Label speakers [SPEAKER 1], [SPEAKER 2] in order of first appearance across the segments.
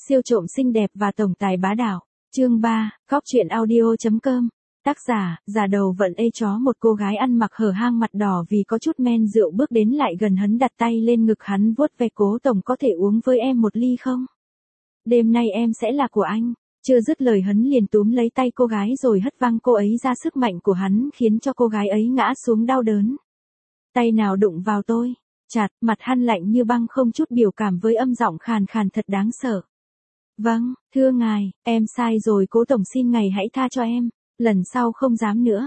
[SPEAKER 1] Siêu trộm xinh đẹp và tổng tài bá đạo. Chương 3, Góc truyện audio.com. Tác giả, giả đầu vận ê chó. Một cô gái ăn mặc hở hang mặt đỏ vì có chút men rượu bước đến lại gần hắn, đặt tay lên ngực hắn vuốt ve. Cố tổng, có thể uống với em một ly không? Đêm nay em sẽ là của anh. Chưa dứt lời hắn liền túm lấy tay cô gái rồi hất văng cô ấy ra. Sức mạnh của hắn khiến cho cô gái ấy ngã xuống đau đớn. Tay nào đụng vào tôi? Chặt, mặt hắn lạnh như băng, không chút biểu cảm, với âm giọng khàn khàn thật đáng sợ. Vâng, thưa ngài, em sai rồi. Cố tổng, xin ngài hãy tha cho em. Lần sau không dám nữa.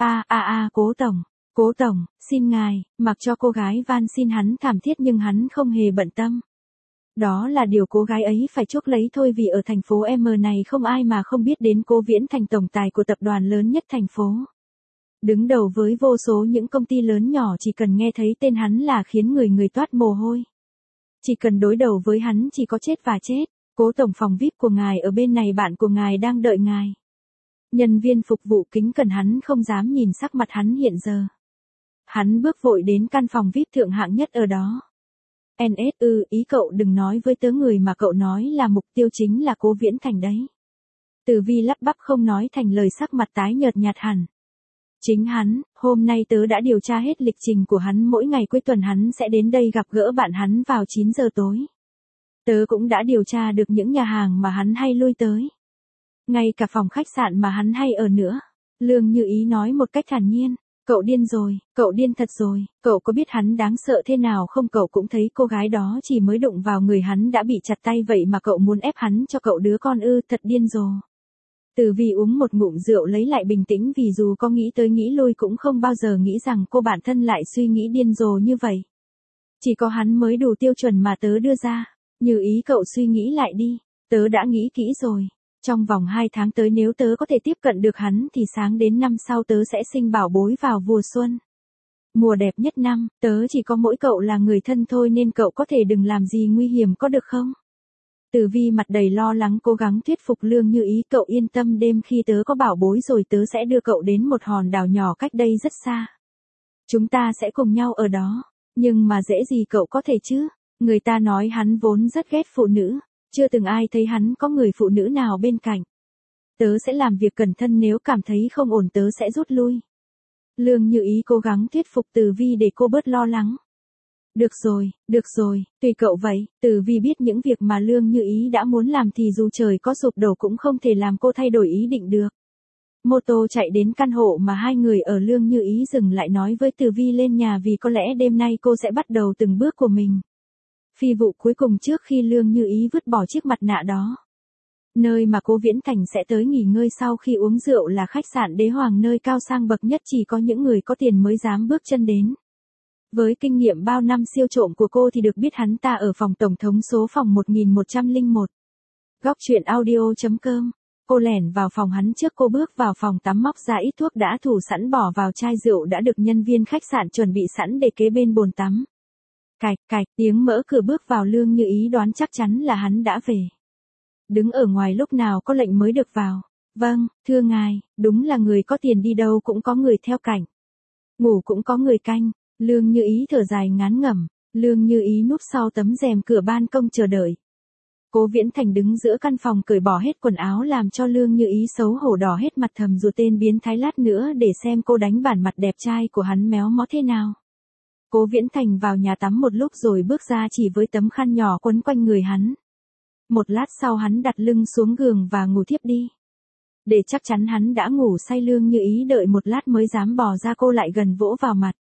[SPEAKER 1] Cố tổng, xin ngài. Mặc cho cô gái van xin hắn thảm thiết nhưng hắn không hề bận tâm. Đó là điều cô gái ấy phải chuốc lấy thôi, vì ở thành phố M này không ai mà không biết đến Cố Viễn Thành, tổng tài của tập đoàn lớn nhất thành phố. Đứng đầu với vô số những công ty lớn nhỏ, chỉ cần nghe thấy tên hắn là khiến người toát mồ hôi. Chỉ cần đối đầu với hắn chỉ có chết và chết. Cố tổng, phòng VIP của ngài ở bên này, bạn của ngài đang đợi ngài. Nhân viên phục vụ kính cẩn, hắn không dám nhìn sắc mặt hắn hiện giờ. Hắn bước vội đến căn phòng VIP thượng hạng nhất ở đó. Ý cậu đừng nói với tớ, người mà cậu nói là mục tiêu chính là Cố Viễn Thành đấy. Từ Vi lắp bắp không nói thành lời, sắc mặt tái nhợt nhạt hẳn. Chính hắn, hôm nay tớ đã điều tra hết lịch trình của hắn, mỗi ngày cuối tuần hắn sẽ đến đây gặp gỡ bạn hắn vào 9 giờ tối. Tớ cũng đã điều tra được những nhà hàng mà hắn hay lui tới. Ngay cả phòng khách sạn mà hắn hay ở nữa. Lương Như Ý nói một cách thản nhiên. Cậu điên rồi, cậu điên thật rồi. Cậu có biết hắn đáng sợ thế nào không? Cậu cũng thấy cô gái đó chỉ mới đụng vào người hắn đã bị chặt tay, vậy mà cậu muốn ép hắn cho cậu đứa con ư? Thật điên rồ. Từ Vi uống một ngụm rượu lấy lại bình tĩnh, vì dù có nghĩ tới nghĩ lui cũng không bao giờ nghĩ rằng cô bản thân lại suy nghĩ điên rồ như vậy. Chỉ có hắn mới đủ tiêu chuẩn mà tớ đưa ra. Như Ý, cậu suy nghĩ lại đi. Tớ đã nghĩ kỹ rồi. Trong vòng 2 tháng tới, nếu tớ có thể tiếp cận được hắn thì sáng đến năm sau tớ sẽ sinh bảo bối vào mùa xuân. Mùa đẹp nhất năm, tớ chỉ có mỗi cậu là người thân thôi, nên cậu có thể đừng làm gì nguy hiểm, có được không? Từ Vi mặt đầy lo lắng cố gắng thuyết phục Lương Như Ý. Cậu yên tâm, đêm khi tớ có bảo bối rồi tớ sẽ đưa cậu đến một hòn đảo nhỏ cách đây rất xa. Chúng ta sẽ cùng nhau ở đó. Nhưng mà dễ gì cậu có thể chứ? Người ta nói hắn vốn rất ghét phụ nữ. Chưa từng ai thấy hắn có người phụ nữ nào bên cạnh. Tớ sẽ làm việc cẩn thận, nếu cảm thấy không ổn tớ sẽ rút lui. Lương Như Ý cố gắng thuyết phục Từ Vi để cô bớt lo lắng. Được rồi, tùy cậu vậy. Từ Vi biết những việc mà Lương Như Ý đã muốn làm thì dù trời có sụp đổ cũng không thể làm cô thay đổi ý định được. Mô tô chạy đến căn hộ mà hai người ở. Lương Như Ý dừng lại nói với Từ Vi lên nhà, vì có lẽ đêm nay cô sẽ bắt đầu từng bước của mình. Phi vụ cuối cùng trước khi Lương Như Ý vứt bỏ chiếc mặt nạ đó. Nơi mà Cố Viễn Thành sẽ tới nghỉ ngơi sau khi uống rượu là khách sạn Đế Hoàng, nơi cao sang bậc nhất, chỉ có những người có tiền mới dám bước chân đến. Với kinh nghiệm bao năm siêu trộm của cô thì được biết hắn ta ở phòng tổng thống số phòng 1101. Góc truyện audio.com. Cô lẻn vào phòng hắn trước. Cô bước vào phòng tắm, móc ra ít thuốc đã thủ sẵn bỏ vào chai rượu đã được nhân viên khách sạn chuẩn bị sẵn để kế bên bồn tắm. Cạch, tiếng mở cửa bước vào. Lương Như Ý đoán chắc chắn là hắn đã về. Đứng ở ngoài lúc nào có lệnh mới được vào. Vâng, thưa ngài, đúng là người có tiền, đi đâu cũng có người theo cảnh. Ngủ cũng có người canh. Lương Như Ý thở dài ngán ngẩm. Lương Như Ý núp sau tấm rèm cửa ban công chờ đợi. Cố Viễn Thành đứng giữa căn phòng cởi bỏ hết quần áo, làm cho Lương Như Ý xấu hổ đỏ hết mặt, thầm rủa tên biến thái, lát nữa để xem cô đánh bản mặt đẹp trai của hắn méo mó thế nào. Cố Viễn Thành vào nhà tắm một lúc rồi bước ra, chỉ với tấm khăn nhỏ quấn quanh người hắn. Một lát sau hắn đặt lưng xuống giường và ngủ thiếp đi. Để chắc chắn hắn đã ngủ say, Lương Như Ý đợi một lát mới dám bò ra. Cô lại gần vỗ vào mặt.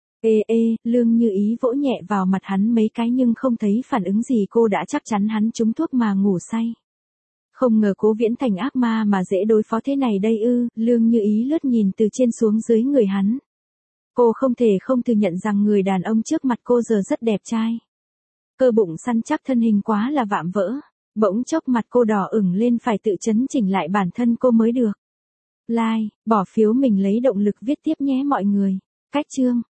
[SPEAKER 1] Lương Như Ý vỗ nhẹ vào mặt hắn mấy cái nhưng không thấy phản ứng gì. Cô đã chắc chắn hắn trúng thuốc mà ngủ say. Không ngờ Cố Viễn Thành ác ma mà dễ đối phó thế này đây ư? Lương Như Ý lướt nhìn từ trên xuống dưới người hắn. Cô không thể không thừa nhận rằng người đàn ông trước mặt cô giờ rất đẹp trai. Cơ bụng săn chắc, thân hình quá là vạm vỡ. Bỗng chốc mặt cô đỏ ửng lên, phải tự chấn chỉnh lại bản thân cô mới được. Like, bỏ phiếu mình lấy động lực viết tiếp nhé mọi người. Cách chương.